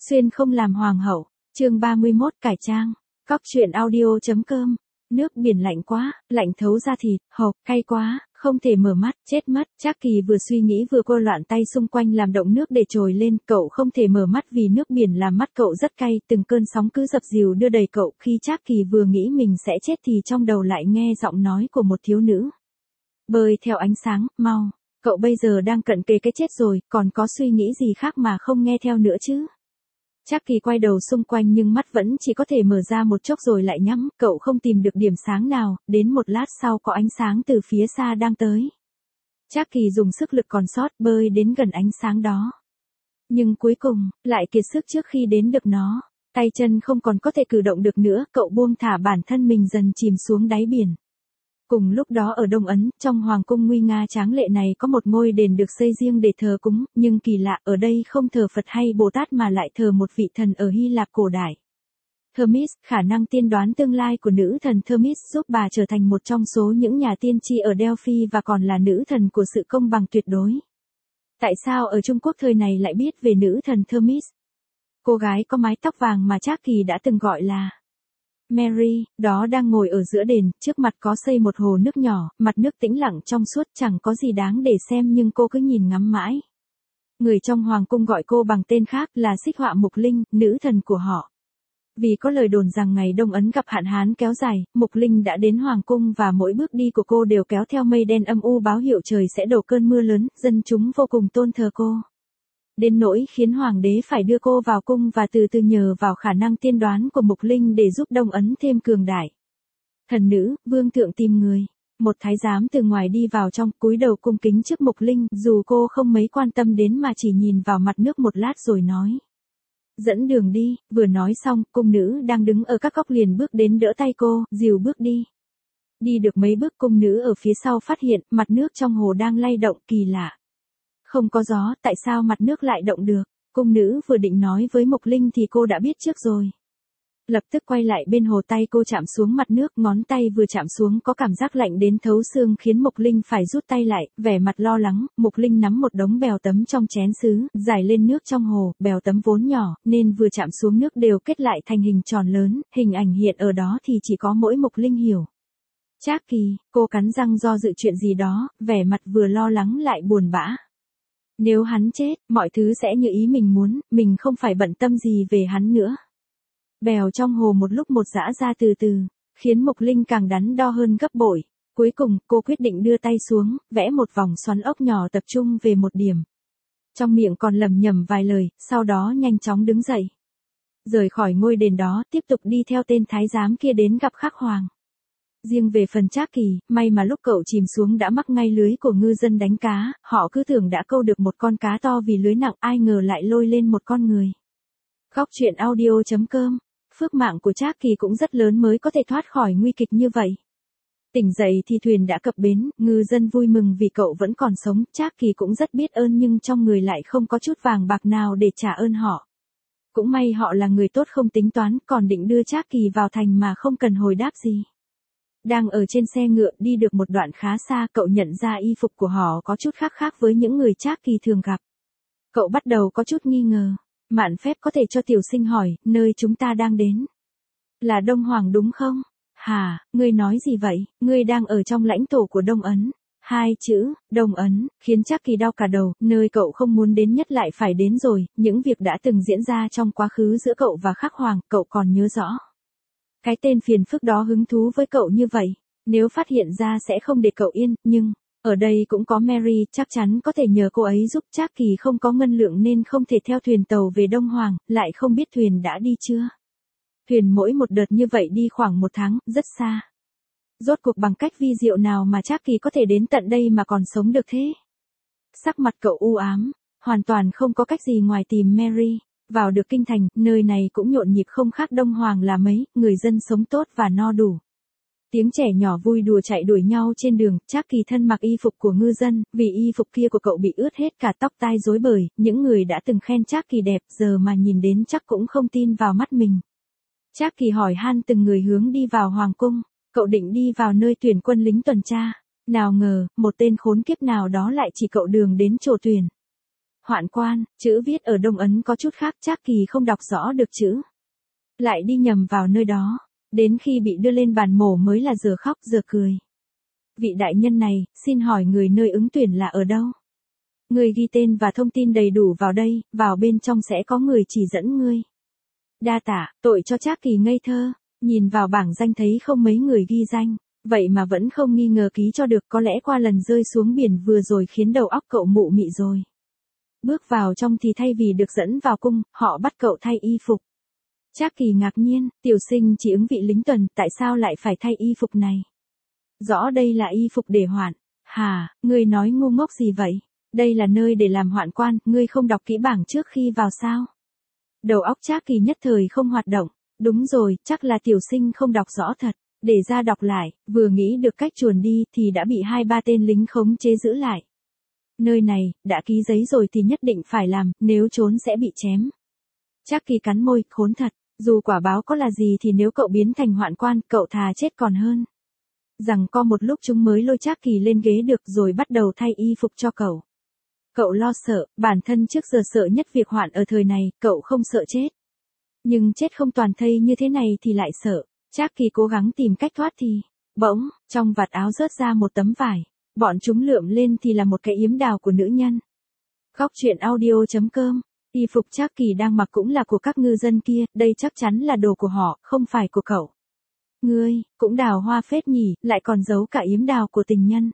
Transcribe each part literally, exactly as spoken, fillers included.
Xuyên không làm hoàng hậu, chương ba mươi mốt cải trang, cóc truyện audio.com, nước biển lạnh quá, lạnh thấu da thịt, hộc, cay quá, không thể mở mắt, chết mất, Trác Kỳ vừa suy nghĩ vừa cô loạn tay xung quanh làm động nước để trồi lên, cậu không thể mở mắt vì nước biển làm mắt cậu rất cay, từng cơn sóng cứ dập dìu đưa đầy cậu, khi Trác Kỳ vừa nghĩ mình sẽ chết thì trong đầu lại nghe giọng nói của một thiếu nữ. Bơi theo ánh sáng, mau, cậu bây giờ đang cận kề cái chết rồi, còn có suy nghĩ gì khác mà không nghe theo nữa chứ? Trác Kỳ quay đầu xung quanh nhưng mắt vẫn chỉ có thể mở ra một chốc rồi lại nhắm, cậu không tìm được điểm sáng nào, đến một lát sau có ánh sáng từ phía xa đang tới. Trác Kỳ dùng sức lực còn sót bơi đến gần ánh sáng đó. Nhưng cuối cùng, lại kiệt sức trước khi đến được nó, tay chân không còn có thể cử động được nữa, cậu buông thả bản thân mình dần chìm xuống đáy biển. Cùng lúc đó ở Đông Ấn, trong hoàng cung nguy nga tráng lệ này có một ngôi đền được xây riêng để thờ cúng, nhưng kỳ lạ ở đây không thờ Phật hay Bồ Tát mà lại thờ một vị thần ở Hy Lạp cổ đại. Hermes, khả năng tiên đoán tương lai của nữ thần Hermes giúp bà trở thành một trong số những nhà tiên tri ở Delphi và còn là nữ thần của sự công bằng tuyệt đối. Tại sao ở Trung Quốc thời này lại biết về nữ thần Hermes? Cô gái có mái tóc vàng mà Trác Kỳ đã từng gọi là Mary, đó đang ngồi ở giữa đền, trước mặt có xây một hồ nước nhỏ, mặt nước tĩnh lặng trong suốt chẳng có gì đáng để xem nhưng cô cứ nhìn ngắm mãi. Người trong hoàng cung gọi cô bằng tên khác là Xích Họa Mục Linh, nữ thần của họ. Vì có lời đồn rằng ngày Đông Ấn gặp hạn hán kéo dài, Mục Linh đã đến hoàng cung và mỗi bước đi của cô đều kéo theo mây đen âm u báo hiệu trời sẽ đổ cơn mưa lớn, dân chúng vô cùng tôn thờ cô. Đến nỗi khiến hoàng đế phải đưa cô vào cung và từ từ nhờ vào khả năng tiên đoán của Mục Linh để giúp Đông Ấn thêm cường đại. Thần nữ, vương thượng tìm người. Một thái giám từ ngoài đi vào trong, cúi đầu cung kính trước Mục Linh, dù cô không mấy quan tâm đến mà chỉ nhìn vào mặt nước một lát rồi nói. Dẫn đường đi, vừa nói xong, cung nữ đang đứng ở các góc liền bước đến đỡ tay cô, dìu bước đi. Đi được mấy bước cung nữ ở phía sau phát hiện, mặt nước trong hồ đang lay động, kỳ lạ. Không có gió, tại sao mặt nước lại động được? Cung nữ vừa định nói với Mục Linh thì cô đã biết trước rồi. Lập tức quay lại bên hồ, tay cô chạm xuống mặt nước, ngón tay vừa chạm xuống có cảm giác lạnh đến thấu xương khiến Mục Linh phải rút tay lại, vẻ mặt lo lắng. Mục Linh nắm một đống bèo tấm trong chén sứ, giải lên nước trong hồ, bèo tấm vốn nhỏ, nên vừa chạm xuống nước đều kết lại thành hình tròn lớn, hình ảnh hiện ở đó thì chỉ có mỗi Mục Linh hiểu. Trác Kỳ, cô cắn răng do dự chuyện gì đó, vẻ mặt vừa lo lắng lại buồn bã. Nếu hắn chết, mọi thứ sẽ như ý mình muốn, mình không phải bận tâm gì về hắn nữa. Bèo trong hồ một lúc một giã ra từ từ, khiến Mục Linh càng đắn đo hơn gấp bội. Cuối cùng, cô quyết định đưa tay xuống, vẽ một vòng xoắn ốc nhỏ tập trung về một điểm. Trong miệng còn lẩm nhẩm vài lời, sau đó nhanh chóng đứng dậy. Rời khỏi ngôi đền đó, tiếp tục đi theo tên thái giám kia đến gặp Khắc Hoàng. Riêng về phần Trác Kỳ, may mà lúc cậu chìm xuống đã mắc ngay lưới của ngư dân đánh cá, họ cứ tưởng đã câu được một con cá to vì lưới nặng, ai ngờ lại lôi lên một con người. Cóc truyện audio.com, phước mạng của Trác Kỳ cũng rất lớn mới có thể thoát khỏi nguy kịch như vậy. Tỉnh dậy thì thuyền đã cập bến, ngư dân vui mừng vì cậu vẫn còn sống, Trác Kỳ cũng rất biết ơn nhưng trong người lại không có chút vàng bạc nào để trả ơn họ. Cũng may họ là người tốt không tính toán, còn định đưa Trác Kỳ vào thành mà không cần hồi đáp gì. Đang ở trên xe ngựa đi được một đoạn khá xa, cậu nhận ra y phục của họ có chút khác khác với những người Trác Kỳ thường gặp. Cậu bắt đầu có chút nghi ngờ. Mạn phép có thể cho tiểu sinh hỏi, nơi chúng ta đang đến là Đông Hoàng đúng không? Hả, ngươi nói gì vậy? Ngươi đang ở trong lãnh thổ của Đông Ấn. Hai chữ, Đông Ấn, khiến Trác Kỳ đau cả đầu, nơi cậu không muốn đến nhất lại phải đến rồi, những việc đã từng diễn ra trong quá khứ giữa cậu và Khắc Hoàng, cậu còn nhớ rõ. Cái tên phiền phức đó hứng thú với cậu như vậy, nếu phát hiện ra sẽ không để cậu yên, nhưng ở đây cũng có Mary, chắc chắn có thể nhờ cô ấy giúp. Trác Kỳ không có ngân lượng nên không thể theo thuyền tàu về Đông Hoàng, lại không biết thuyền đã đi chưa. Thuyền mỗi một đợt như vậy đi khoảng một tháng, rất xa. Rốt cuộc bằng cách vi diệu nào mà Trác Kỳ có thể đến tận đây mà còn sống được thế? Sắc mặt cậu u ám, hoàn toàn không có cách gì ngoài tìm Mary. Vào được kinh thành, nơi này cũng nhộn nhịp không khác Đông Hoàng là mấy, người dân sống tốt và no đủ. Tiếng trẻ nhỏ vui đùa chạy đuổi nhau trên đường, Trác Kỳ thân mặc y phục của ngư dân, vì y phục kia của cậu bị ướt hết cả tóc tai rối bời, những người đã từng khen Trác Kỳ đẹp giờ mà nhìn đến chắc cũng không tin vào mắt mình. Trác Kỳ hỏi han từng người hướng đi vào hoàng cung, cậu định đi vào nơi tuyển quân lính tuần tra, nào ngờ, một tên khốn kiếp nào đó lại chỉ cậu đường đến chỗ tuyển. Hoạn quan, chữ viết ở Đông Ấn có chút khác, Trác Kỳ không đọc rõ được chữ. Lại đi nhầm vào nơi đó, đến khi bị đưa lên bàn mổ mới là giờ khóc giờ cười. Vị đại nhân này, xin hỏi người nơi ứng tuyển là ở đâu? Người ghi tên và thông tin đầy đủ vào đây, vào bên trong sẽ có người chỉ dẫn ngươi. Đa tạ, tội cho Trác Kỳ ngây thơ, nhìn vào bảng danh thấy không mấy người ghi danh, vậy mà vẫn không nghi ngờ ký cho được, có lẽ qua lần rơi xuống biển vừa rồi khiến đầu óc cậu mụ mị rồi. Bước vào trong thì thay vì được dẫn vào cung, họ bắt cậu thay y phục. Trác Kỳ ngạc nhiên, tiểu sinh chỉ ứng vị lính tuần, tại sao lại phải thay y phục này? Rõ đây là y phục để hoạn. Hà, ngươi nói ngu ngốc gì vậy? Đây là nơi để làm hoạn quan, ngươi không đọc kỹ bảng trước khi vào sao? Đầu óc Trác Kỳ nhất thời không hoạt động. Đúng rồi, chắc là tiểu sinh không đọc rõ thật. Để ra đọc lại, vừa nghĩ được cách chuồn đi thì đã bị hai ba tên lính khống chế giữ lại. Nơi này, đã ký giấy rồi thì nhất định phải làm, nếu trốn sẽ bị chém. Trác Kỳ cắn môi, khốn thật, dù quả báo có là gì thì nếu cậu biến thành hoạn quan, cậu thà chết còn hơn. Rằng co một lúc chúng mới lôi Trác Kỳ lên ghế được rồi bắt đầu thay y phục cho cậu. Cậu lo sợ, bản thân trước giờ sợ nhất việc hoạn ở thời này, cậu không sợ chết. Nhưng chết không toàn thây như thế này thì lại sợ. Trác Kỳ cố gắng tìm cách thoát thì, bỗng, trong vạt áo rớt ra một tấm vải. Bọn chúng lượm lên thì là một cái yếm đào của nữ nhân. Góc truyện audio chấm com. Y phục Trác Kỳ đang mặc cũng là của các ngư dân kia, đây chắc chắn là đồ của họ, không phải của cậu. Ngươi, cũng đào hoa phết nhỉ, lại còn giấu cả yếm đào của tình nhân.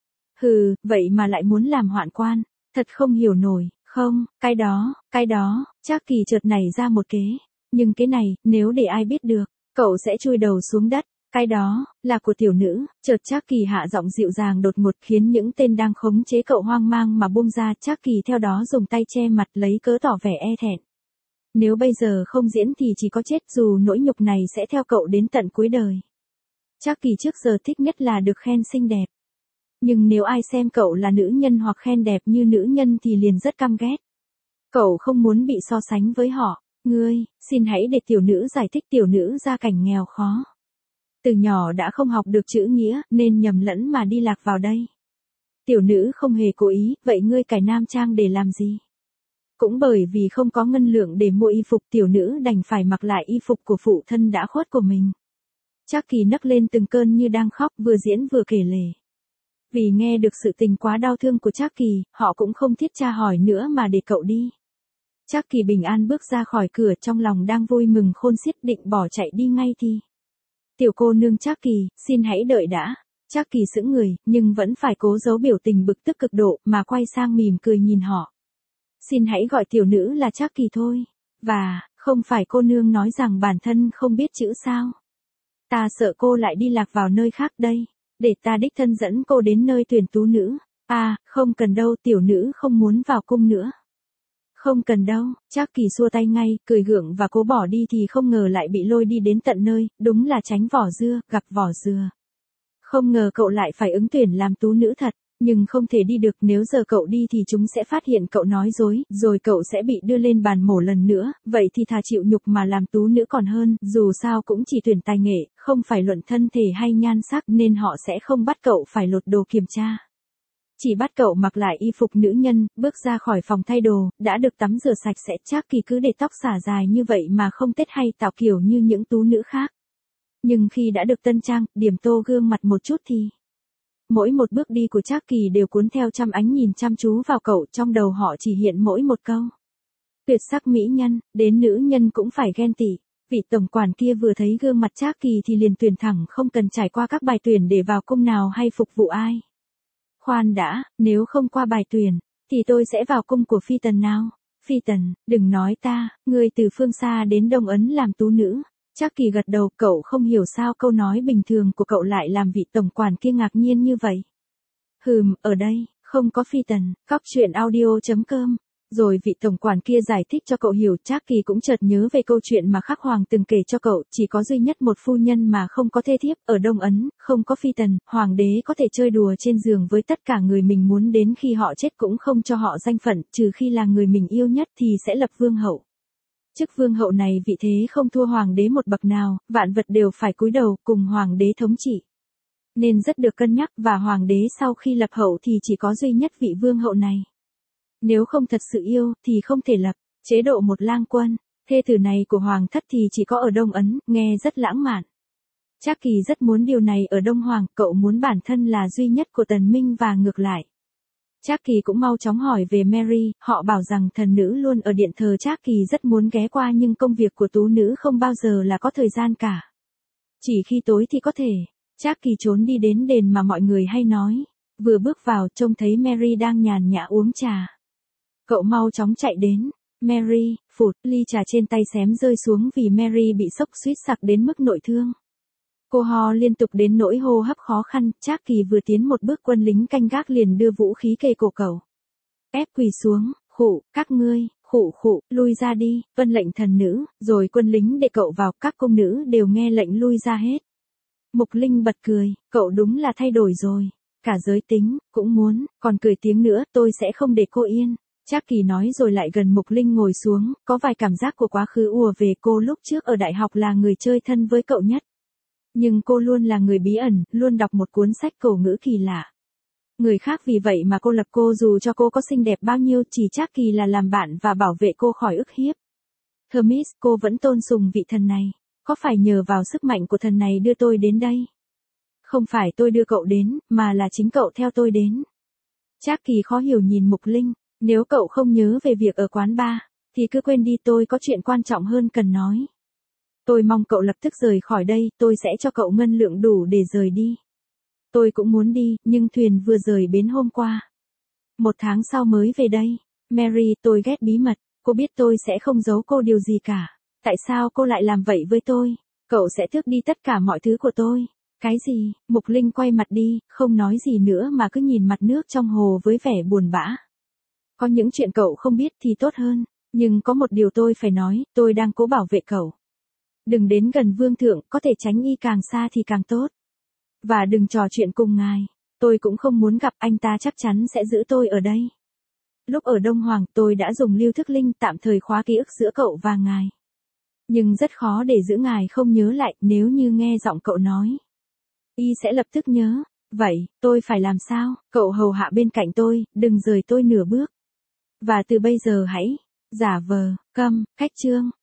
Hừ, vậy mà lại muốn làm hoạn quan, thật không hiểu nổi, không, cái đó, cái đó, Trác Kỳ chợt nảy ra một kế. Nhưng cái này, nếu để ai biết được, cậu sẽ chui đầu xuống đất. Cái đó, là của tiểu nữ, chợt Trác Kỳ hạ giọng dịu dàng đột ngột khiến những tên đang khống chế cậu hoang mang mà buông ra. Trác Kỳ theo đó dùng tay che mặt lấy cớ tỏ vẻ e thẹn. Nếu bây giờ không diễn thì chỉ có chết, dù nỗi nhục này sẽ theo cậu đến tận cuối đời. Trác Kỳ trước giờ thích nhất là được khen xinh đẹp. Nhưng nếu ai xem cậu là nữ nhân hoặc khen đẹp như nữ nhân thì liền rất căm ghét. Cậu không muốn bị so sánh với họ. Ngươi, xin hãy để tiểu nữ giải thích, tiểu nữ gia cảnh nghèo khó. Từ nhỏ đã không học được chữ nghĩa, nên nhầm lẫn mà đi lạc vào đây. Tiểu nữ không hề cố ý, vậy ngươi cải nam trang để làm gì? Cũng bởi vì không có ngân lượng để mua y phục, tiểu nữ đành phải mặc lại y phục của phụ thân đã khuất của mình. Trác Kỳ nấc lên từng cơn như đang khóc, vừa diễn vừa kể lể. Vì nghe được sự tình quá đau thương của Trác Kỳ, họ cũng không thiết tra hỏi nữa mà để cậu đi. Trác Kỳ bình an bước ra khỏi cửa, trong lòng đang vui mừng khôn xiết, định bỏ chạy đi ngay thì. Tiểu cô nương Trác Kỳ, xin hãy đợi đã. Trác Kỳ sững người, nhưng vẫn phải cố giấu biểu tình bực tức cực độ, mà quay sang mỉm cười nhìn họ. Xin hãy gọi tiểu nữ là Trác Kỳ thôi. Và, không phải cô nương nói rằng bản thân không biết chữ sao? Ta sợ cô lại đi lạc vào nơi khác đây. Để ta đích thân dẫn cô đến nơi tuyển tú nữ. À, không cần đâu, tiểu nữ không muốn vào cung nữa. Không cần đâu, Trác Kỳ xua tay ngay, cười gượng và cố bỏ đi thì không ngờ lại bị lôi đi đến tận nơi, đúng là tránh vỏ dưa, gặp vỏ dừa. Không ngờ cậu lại phải ứng tuyển làm tú nữ thật, nhưng không thể đi được, nếu giờ cậu đi thì chúng sẽ phát hiện cậu nói dối, rồi cậu sẽ bị đưa lên bàn mổ lần nữa, vậy thì thà chịu nhục mà làm tú nữ còn hơn, dù sao cũng chỉ tuyển tài nghệ, không phải luận thân thể hay nhan sắc, nên họ sẽ không bắt cậu phải lột đồ kiểm tra. Chỉ bắt cậu mặc lại y phục nữ nhân, bước ra khỏi phòng thay đồ, đã được tắm rửa sạch sẽ. Trác Kỳ cứ để tóc xả dài như vậy mà không tết hay tạo kiểu như những tú nữ khác. Nhưng khi đã được tân trang, điểm tô gương mặt một chút thì... Mỗi một bước đi của Trác Kỳ đều cuốn theo trăm ánh nhìn chăm chú vào cậu, trong đầu họ chỉ hiện mỗi một câu. Tuyệt sắc mỹ nhân, đến nữ nhân cũng phải ghen tị. Vị tổng quản kia vừa thấy gương mặt Trác Kỳ thì liền tuyển thẳng, không cần trải qua các bài tuyển để vào cung nào hay phục vụ ai. Khoan đã, nếu không qua bài tuyển, thì tôi sẽ vào cung của phi tần nào? Phi tần, đừng nói ta, ngươi từ phương xa đến Đông Ấn làm tú nữ. Trác Kỳ gật đầu, cậu không hiểu sao câu nói bình thường của cậu lại làm vị tổng quản kia ngạc nhiên như vậy. Hừm, ở đây, không có phi tần. Góc truyện audio chấm com. Rồi vị tổng quản kia giải thích cho cậu hiểu. Trác Kỳ cũng chợt nhớ về câu chuyện mà Khắc Hoàng từng kể cho cậu, chỉ có duy nhất một phu nhân mà không có thê thiếp, ở Đông Ấn, không có phi tần, hoàng đế có thể chơi đùa trên giường với tất cả người mình muốn, đến khi họ chết cũng không cho họ danh phận, trừ khi là người mình yêu nhất thì sẽ lập vương hậu. Chức vương hậu này vị thế không thua hoàng đế một bậc nào, vạn vật đều phải cúi đầu cùng hoàng đế thống trị. Nên rất được cân nhắc, và hoàng đế sau khi lập hậu thì chỉ có duy nhất vị vương hậu này. Nếu không thật sự yêu, thì không thể lập chế độ một lang quân. Thê tử này của Hoàng thất thì chỉ có ở Đông Ấn, nghe rất lãng mạn. Trác Kỳ rất muốn điều này ở Đông Hoàng, cậu muốn bản thân là duy nhất của Tần Minh và ngược lại. Trác Kỳ cũng mau chóng hỏi về Mary, họ bảo rằng thần nữ luôn ở điện thờ. Trác Kỳ rất muốn ghé qua nhưng công việc của tú nữ không bao giờ là có thời gian cả. Chỉ khi tối thì có thể. Trác Kỳ trốn đi đến đền mà mọi người hay nói. Vừa bước vào trông thấy Mary đang nhàn nhã uống trà. Cậu mau chóng chạy đến. Mary, phụt, ly trà trên tay xém rơi xuống vì Mary bị sốc suýt sặc đến mức nội thương. Cô ho liên tục đến nỗi hô hấp khó khăn. Trác Kỳ vừa tiến một bước quân lính canh gác liền đưa vũ khí kề cổ cậu. Ép quỳ xuống, khụ, các ngươi, khụ khụ, lui ra đi, vân lệnh thần nữ, rồi quân lính để cậu vào. Các cung nữ đều nghe lệnh lui ra hết. Mục Linh bật cười, cậu đúng là thay đổi rồi. Cả giới tính, cũng muốn, còn cười tiếng nữa, tôi sẽ không để cô yên. Trác Kỳ nói rồi lại gần Mục Linh ngồi xuống, có vài cảm giác của quá khứ ùa về. Cô lúc trước ở đại học là người chơi thân với cậu nhất. Nhưng cô luôn là người bí ẩn, luôn đọc một cuốn sách cổ ngữ kỳ lạ. Người khác vì vậy mà cô lập cô dù cho cô có xinh đẹp bao nhiêu, chỉ Trác Kỳ là làm bạn và bảo vệ cô khỏi ức hiếp. Hermes, cô vẫn tôn sùng vị thần này. Có phải nhờ vào sức mạnh của thần này đưa tôi đến đây? Không phải tôi đưa cậu đến, mà là chính cậu theo tôi đến. Trác Kỳ khó hiểu nhìn Mục Linh, nếu cậu không nhớ về việc ở quán bar, thì cứ quên đi, tôi có chuyện quan trọng hơn cần nói. Tôi mong cậu lập tức rời khỏi đây, tôi sẽ cho cậu ngân lượng đủ để rời đi. Tôi cũng muốn đi, nhưng thuyền vừa rời bến hôm qua. Một tháng sau mới về đây. Mary, tôi ghét bí mật, cô biết tôi sẽ không giấu cô điều gì cả. Tại sao cô lại làm vậy với tôi? Cậu sẽ tước đi tất cả mọi thứ của tôi. Cái gì? Mục Linh quay mặt đi, không nói gì nữa mà cứ nhìn mặt nước trong hồ với vẻ buồn bã. Có những chuyện cậu không biết thì tốt hơn, nhưng có một điều tôi phải nói, tôi đang cố bảo vệ cậu. Đừng đến gần vương thượng, có thể tránh y càng xa thì càng tốt. Và đừng trò chuyện cùng ngài, tôi cũng không muốn gặp anh ta, chắc chắn sẽ giữ tôi ở đây. Lúc ở Đông Hoàng tôi đã dùng lưu thức linh tạm thời khóa ký ức giữa cậu và ngài. Nhưng rất khó để giữ ngài không nhớ lại, nếu như nghe giọng cậu nói. Y sẽ lập tức nhớ, vậy, tôi phải làm sao? Cậu hầu hạ bên cạnh tôi, đừng rời tôi nửa bước. Và từ bây giờ hãy, giả vờ, câm, cách chương.